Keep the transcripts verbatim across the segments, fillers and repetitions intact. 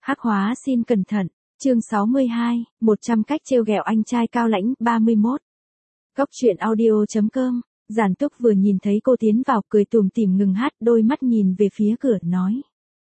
Hắc hóa xin cẩn thận, chương sáu mươi hai, một trăm cách trêu ghẹo anh trai cao lãnh, ba mươi mốt. Góc truyện audio.com, Giản Túc vừa nhìn thấy cô tiến vào cười tủm tỉm ngừng hát, đôi mắt nhìn về phía cửa nói.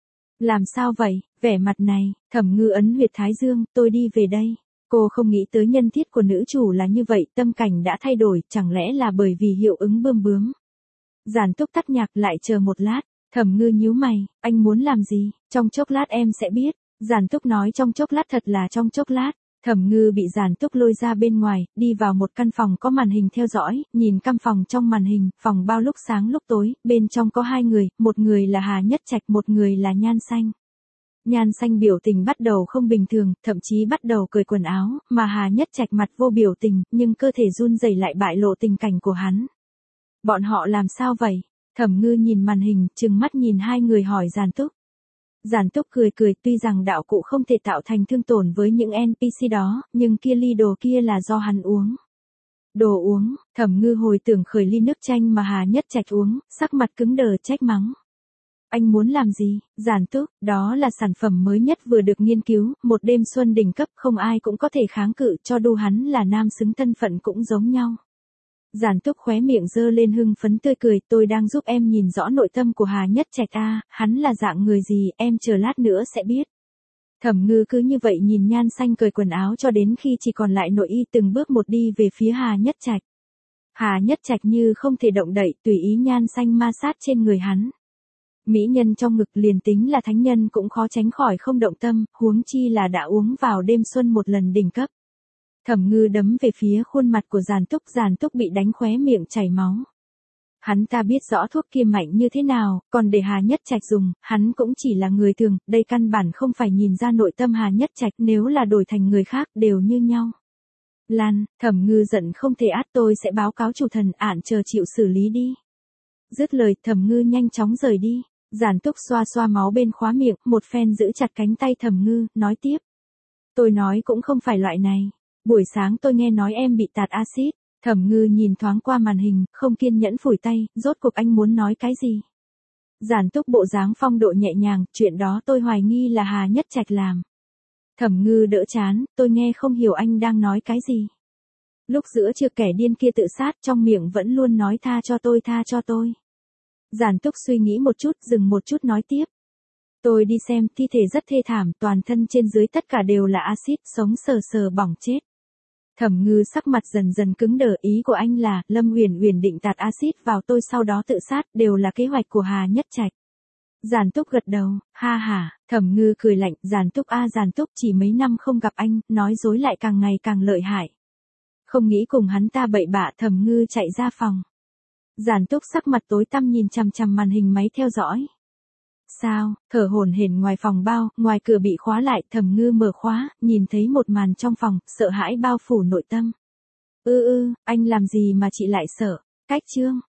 Làm sao vậy, vẻ mặt này, Thẩm Ngư ấn huyệt thái dương, tôi đi về đây. Cô không nghĩ tới nhân thiết của nữ chủ là như vậy, tâm cảnh đã thay đổi, chẳng lẽ là bởi vì hiệu ứng bươm bướm. Giản Túc tắt nhạc lại chờ một lát, Thẩm Ngư nhíu mày, anh muốn làm gì, trong chốc lát em sẽ biết. Giản Túc nói trong chốc lát thật là trong chốc lát. Thẩm Ngư bị Giản Túc lôi ra bên ngoài, đi vào một căn phòng có màn hình theo dõi, nhìn căn phòng trong màn hình, phòng bao lúc sáng lúc tối, bên trong có hai người, một người là Hà Nhất Trạch, một người là Nhan Xanh. Nhan Xanh biểu tình bắt đầu không bình thường, thậm chí bắt đầu cởi quần áo, mà Hà Nhất Trạch mặt vô biểu tình, nhưng cơ thể run rẩy lại bại lộ tình cảnh của hắn. Bọn họ làm sao vậy? Thẩm Ngư nhìn màn hình, trừng mắt nhìn hai người hỏi Giản Túc. Giản Túc cười cười, tuy rằng đạo cụ không thể tạo thành thương tổn với những en pê xê đó, nhưng kia ly đồ kia là do hắn uống. Đồ uống, Thẩm Ngư hồi tưởng khởi ly nước chanh mà Hà Nhất Trạch uống, sắc mặt cứng đờ trách mắng. Anh muốn làm gì, Giản Túc, đó là sản phẩm mới nhất vừa được nghiên cứu, một đêm xuân đỉnh cấp không ai cũng có thể kháng cự, cho dù hắn là nam xứng thân phận cũng giống nhau. Giản Túc khóe miệng dơ lên hưng phấn tươi cười, tôi đang giúp em nhìn rõ nội tâm của Hà Nhất Trạch a, hắn là dạng người gì, em chờ lát nữa sẽ biết. Thẩm Ngư cứ như vậy nhìn Nhan Xanh cởi quần áo cho đến khi chỉ còn lại nội y, từng bước một đi về phía Hà Nhất Trạch. Hà Nhất Trạch như không thể động đậy, tùy ý Nhan Xanh ma sát trên người hắn. Mỹ nhân trong ngực, liền tính là thánh nhân cũng khó tránh khỏi không động tâm, huống chi là đã uống vào đêm xuân một lần đỉnh cấp. Thẩm Ngư đấm về phía khuôn mặt của Giản Túc, Giản Túc bị đánh khóe miệng chảy máu. Hắn ta biết rõ thuốc kia mạnh như thế nào, còn để Hà Nhất Trạch dùng, hắn cũng chỉ là người thường, đây căn bản không phải nhìn ra nội tâm Hà Nhất Trạch, nếu là đổi thành người khác đều như nhau. Lan, Thẩm Ngư giận không thể át, tôi sẽ báo cáo chủ thần, ạn chờ chịu xử lý đi. Dứt lời, Thẩm Ngư nhanh chóng rời đi. Giản Túc xoa xoa máu bên khóa miệng, một phen giữ chặt cánh tay Thẩm Ngư, nói tiếp. Tôi nói cũng không phải loại này. Buổi sáng tôi nghe nói em bị tạt axit. Thẩm Ngư nhìn thoáng qua màn hình, không kiên nhẫn phủi tay, rốt cuộc anh muốn nói cái gì? Giản Túc bộ dáng phong độ nhẹ nhàng, chuyện đó tôi hoài nghi là Hà Nhất Trạch làm. Thẩm Ngư đỡ chán, tôi nghe không hiểu anh đang nói cái gì. Lúc giữa trưa kẻ điên kia tự sát, trong miệng vẫn luôn nói tha cho tôi, tha cho tôi. Giản Túc suy nghĩ một chút, dừng một chút nói tiếp. Tôi đi xem, thi thể rất thê thảm, toàn thân trên dưới tất cả đều là axit, sống sờ sờ bỏng chết. Thẩm Ngư sắc mặt dần dần cứng đờ, ý của anh là, Lâm Uyển Uyển định tạt axit vào tôi sau đó tự sát, đều là kế hoạch của Hà Nhất Trạch. Giản Túc gật đầu, ha ha, Thẩm Ngư cười lạnh, Giản Túc a Giản Túc, chỉ mấy năm không gặp anh, nói dối lại càng ngày càng lợi hại. Không nghĩ cùng hắn ta bậy bạ, Thẩm Ngư chạy ra phòng. Giản Túc sắc mặt tối tăm nhìn chằm chằm màn hình máy theo dõi. Sao, thở hổn hển ngoài phòng bao, ngoài cửa bị khóa lại, Thẩm Ngư mở khóa, nhìn thấy một màn trong phòng, sợ hãi bao phủ nội tâm. Ư ư, anh làm gì mà chị lại sợ? Cách chương.